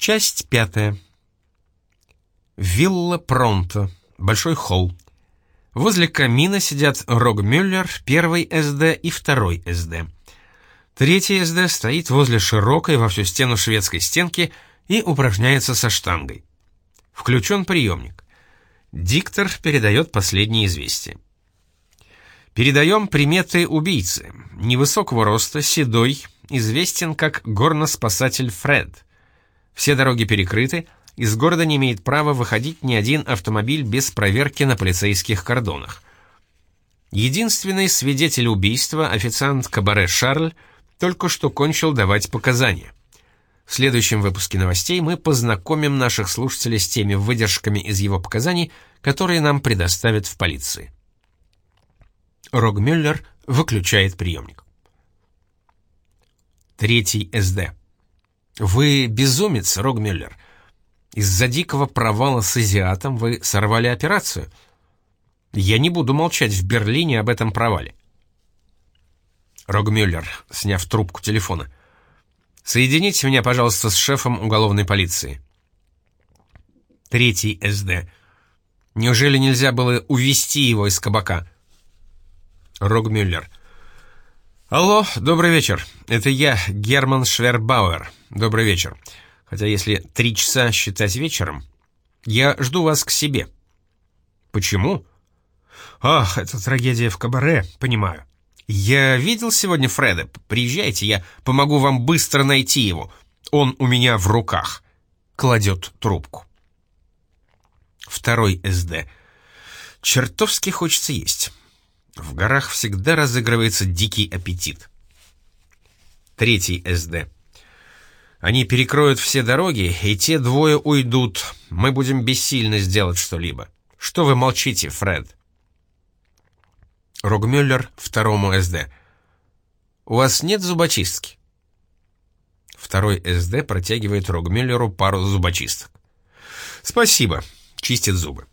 Часть 5. Вилла Пронто. Большой холл. Возле камина сидят Рогмюллер, 1 СД и 2 СД. 3 СД стоит возле широкой во всю стену шведской стенки и упражняется со штангой. Включен приемник. Диктор передает последние известия. Передаем приметы убийцы. Невысокого роста, седой, известен как горноспасатель Фред. Все дороги перекрыты, из города не имеет права выходить ни один автомобиль без проверки на полицейских кордонах. Единственный свидетель убийства, официант кабаре Шарль, только что кончил давать показания. В следующем выпуске новостей мы познакомим наших слушателей с теми выдержками из его показаний, которые нам предоставят в полиции. Рогмюллер выключает приемник. 3 СД. Вы безумец, Рогмюллер. Из-за дикого провала с азиатом вы сорвали операцию. Я не буду молчать в Берлине об этом провале. Рогмюллер, сняв трубку телефона. Соедините меня, пожалуйста, с шефом уголовной полиции. 3 СД. Неужели нельзя было увезти его из кабака? Рогмюллер. Алло, добрый вечер. Это я, Герман Швербауэр. Добрый вечер. Хотя если 3 часа считать вечером, я жду вас к себе. Почему? Ах, это трагедия в кабаре, понимаю. Я видел сегодня Фреда. Приезжайте, я помогу вам быстро найти его. Он у меня в руках. Кладет трубку. 2 СД. Чертовски хочется есть. В горах всегда разыгрывается дикий аппетит. 3 СД. Они перекроют все дороги, и те 2 уйдут. Мы будем бессильны сделать что-либо. Что вы молчите, Фред? Рогмюллер 2 СД. У вас нет зубочистки? 2 СД протягивает Рогмюллеру пару зубочисток. Спасибо. Чистит зубы.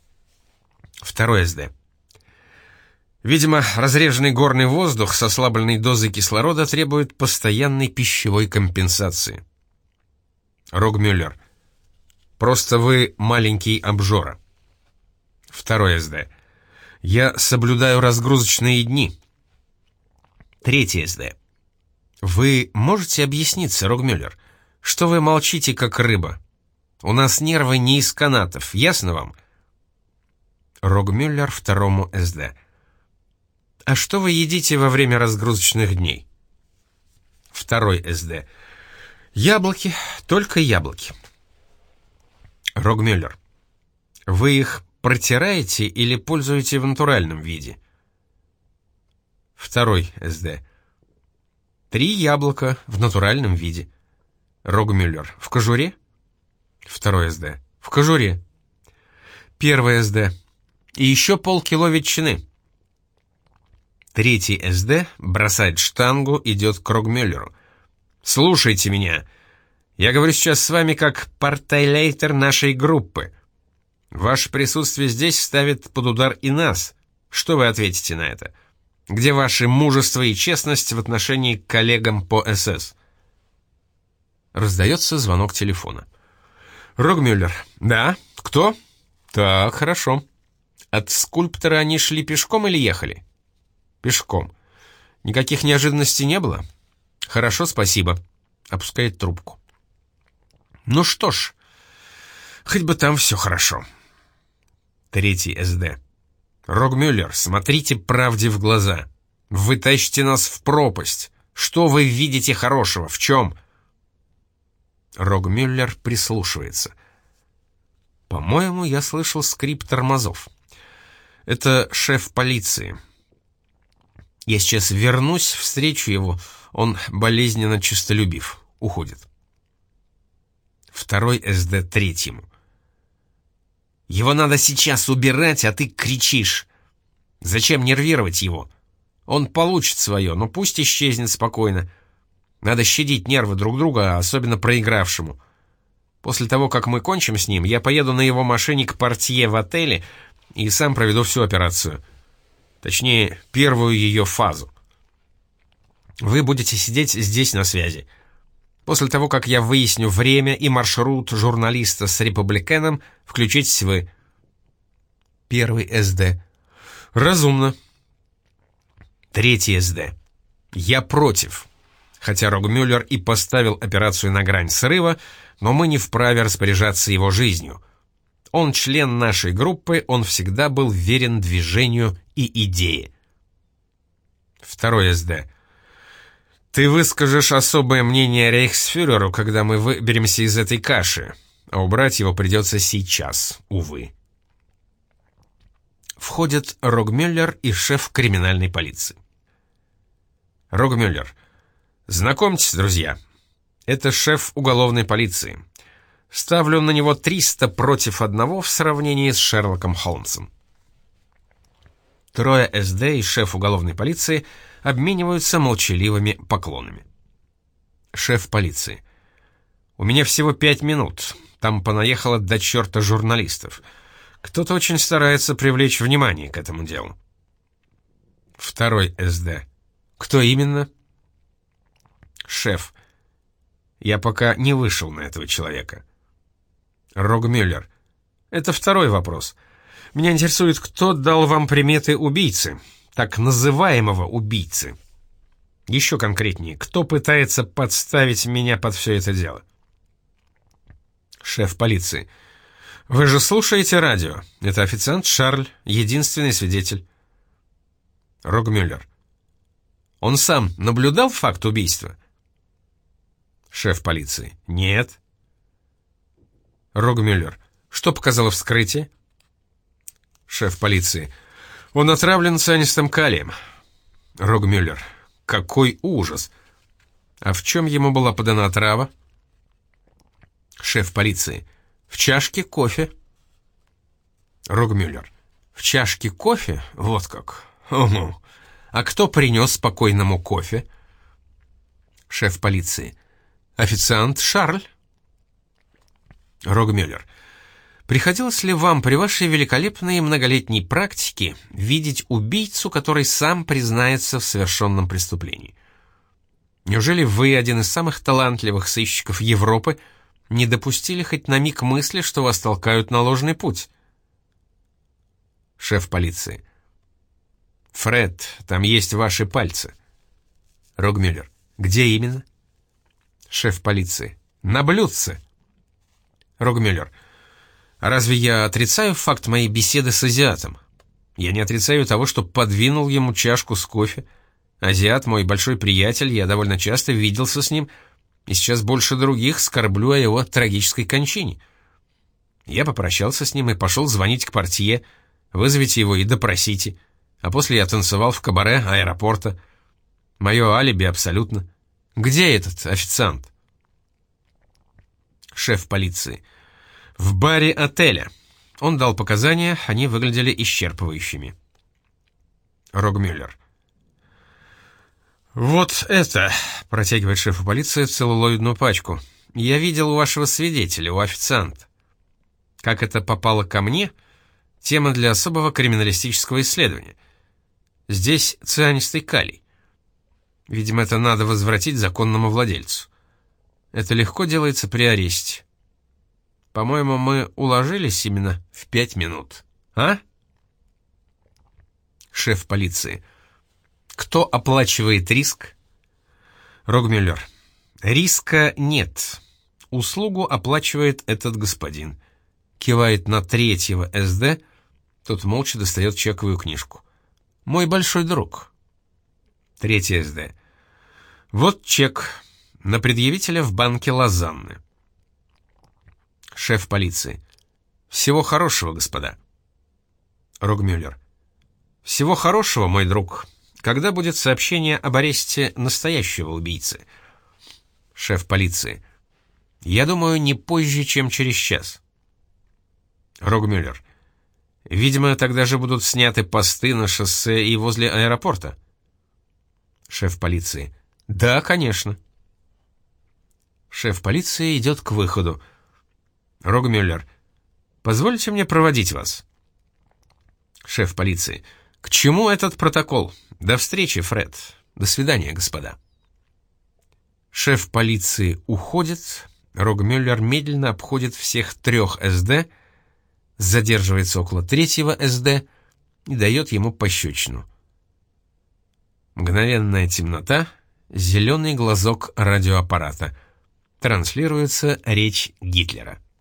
2 СД. Видимо, разреженный горный воздух с ослабленной дозой кислорода требует постоянной пищевой компенсации. Рогмюллер. Просто вы маленький обжора. 2 СД. Я соблюдаю разгрузочные дни. 3 СД. Вы можете объясниться, Рогмюллер, что вы молчите, как рыба? У нас нервы не из канатов, ясно вам? Рогмюллер 2 СД. А что вы едите во время разгрузочных дней? 2 СД. Яблоки, только яблоки. Рогмюллер. Вы их протираете или пользуете в натуральном виде? 2 СД. 3 яблока в натуральном виде. Рогмюллер. В кожуре? 2 СД. В кожуре. 1 СД. И еще полкило ветчины. 3 СД бросает штангу, идет к Рогмюллеру. «Слушайте меня. Я говорю сейчас с вами как партайлейтер нашей группы. Ваше присутствие здесь ставит под удар и нас. Что вы ответите на это? Где ваше мужество и честность в отношении к коллегам по СС?» Раздается звонок телефона. Рогмюллер. «Да? Кто?» «Так, хорошо. От скульптора они шли пешком или ехали?» «Пешком. Никаких неожиданностей не было?» «Хорошо, спасибо». Опускает трубку. «Ну что ж, хоть бы там все хорошо». 3 СД. «Рогмюллер, смотрите правде в глаза. Вы тащите нас в пропасть. Что вы видите хорошего? В чем?» Рогмюллер прислушивается. «По-моему, я слышал скрип тормозов. Это шеф полиции. Я сейчас вернусь, встречу его. Он болезненно честолюбив. Уходит». 2 СД 3. «Его надо сейчас убирать, а ты кричишь. Зачем нервировать его? Он получит свое, но пусть исчезнет спокойно. Надо щадить нервы друг друга, особенно проигравшему. После того, как мы кончим с ним, я поеду на его машине к портье в отеле и сам проведу всю операцию. Точнее, первую ее фазу. Вы будете сидеть здесь на связи. После того, как я выясню время и маршрут журналиста с републиканом, включитесь вы. Первый СД. Разумно. Третий СД. Я против. Хотя Рогмюллер и поставил операцию на грань срыва, но мы не вправе распоряжаться его жизнью. Он член нашей группы, он всегда был верен движению и идее. Второй СД. Ты выскажешь особое мнение рейхсфюреру, когда мы выберемся из этой каши, а убрать его придется сейчас, увы. Входят Рогмюллер и шеф криминальной полиции. Рогмюллер. Знакомьтесь, друзья, это шеф уголовной полиции. Ставлю на него 300 против 1 в сравнении с Шерлоком Холмсом. Трое СД и шеф уголовной полиции обмениваются молчаливыми поклонами. Шеф полиции. У меня всего 5 минут. Там понаехало до черта журналистов. Кто-то очень старается привлечь внимание к этому делу. Второй СД. Кто именно? Шеф. Я пока не вышел на этого человека. Рогмюллер. Это второй вопрос. Меня интересует, кто дал вам приметы убийцы, так называемого убийцы. Еще конкретнее, кто пытается подставить меня под все это дело? Шеф полиции. Вы же слушаете радио. Это официант Шарль, единственный свидетель. Рогмюллер. Он сам наблюдал факт убийства? Шеф полиции. Нет. Рогмюллер. Что показало вскрытие? Шеф полиции. Он отравлен цианистым калием. Рогмюллер. Какой ужас! А в чем ему была подана отрава? Шеф полиции. В чашке кофе. Рогмюллер. В чашке кофе? Вот как. Угу. А кто принес покойному кофе? Шеф полиции. Официант Шарль. Рогмюллер. Приходилось ли вам при вашей великолепной многолетней практике видеть убийцу, который сам признается в совершенном преступлении? Неужели вы, один из самых талантливых сыщиков Европы, не допустили хоть на миг мысли, что вас толкают на ложный путь? Шеф полиции. Фред, там есть ваши пальцы. Рогмюллер. Где именно? Шеф полиции. На блюдце. Рогмюллер. А разве я отрицаю факт моей беседы с азиатом? Я не отрицаю того, что подвинул ему чашку с кофе. Азиат мой большой приятель, я довольно часто виделся с ним, и сейчас больше других скорблю о его трагической кончине. Я попрощался с ним и пошел звонить к портье, вызовите его и допросите, а после я танцевал в кабаре аэропорта. Мое алиби абсолютно. Где этот официант? Шеф полиции. В баре отеля. Он дал показания, они выглядели исчерпывающими. Рогмюллер. «Вот это», — протягивает шефу полиции целлулоидную пачку. «Я видел у вашего свидетеля, у официанта. Как это попало ко мне? Тема для особого криминалистического исследования. Здесь цианистый калий. Видимо, это надо возвратить законному владельцу. Это легко делается при аресте. По-моему, мы уложились именно в 5 минут. А?» Шеф полиции. «Кто оплачивает риск?» Рогмюллер. «Риска нет. Услугу оплачивает этот господин». Кивает на третьего СД, тот молча достает чековую книжку. «Мой большой друг». Третий СД. «Вот чек на предъявителя в банке Лозанны». Шеф полиции. «Всего хорошего, господа». Рогмюллер. «Всего хорошего, мой друг. Когда будет сообщение об аресте настоящего убийцы?» Шеф полиции. «Я думаю, не позже, чем через час». Рогмюллер. «Видимо, тогда же будут сняты посты на шоссе и возле аэропорта». Шеф полиции. «Да, конечно». Шеф полиции идет к выходу. Рогмюллер. «Позвольте мне проводить вас». Шеф полиции. «К чему этот протокол? До встречи, Фред. До свидания, господа». Шеф полиции уходит, Рогмюллер медленно обходит всех 3 СД, задерживается около 3-го СД и дает ему пощечину. Мгновенная темнота, зеленый глазок радиоаппарата. Транслируется речь Гитлера.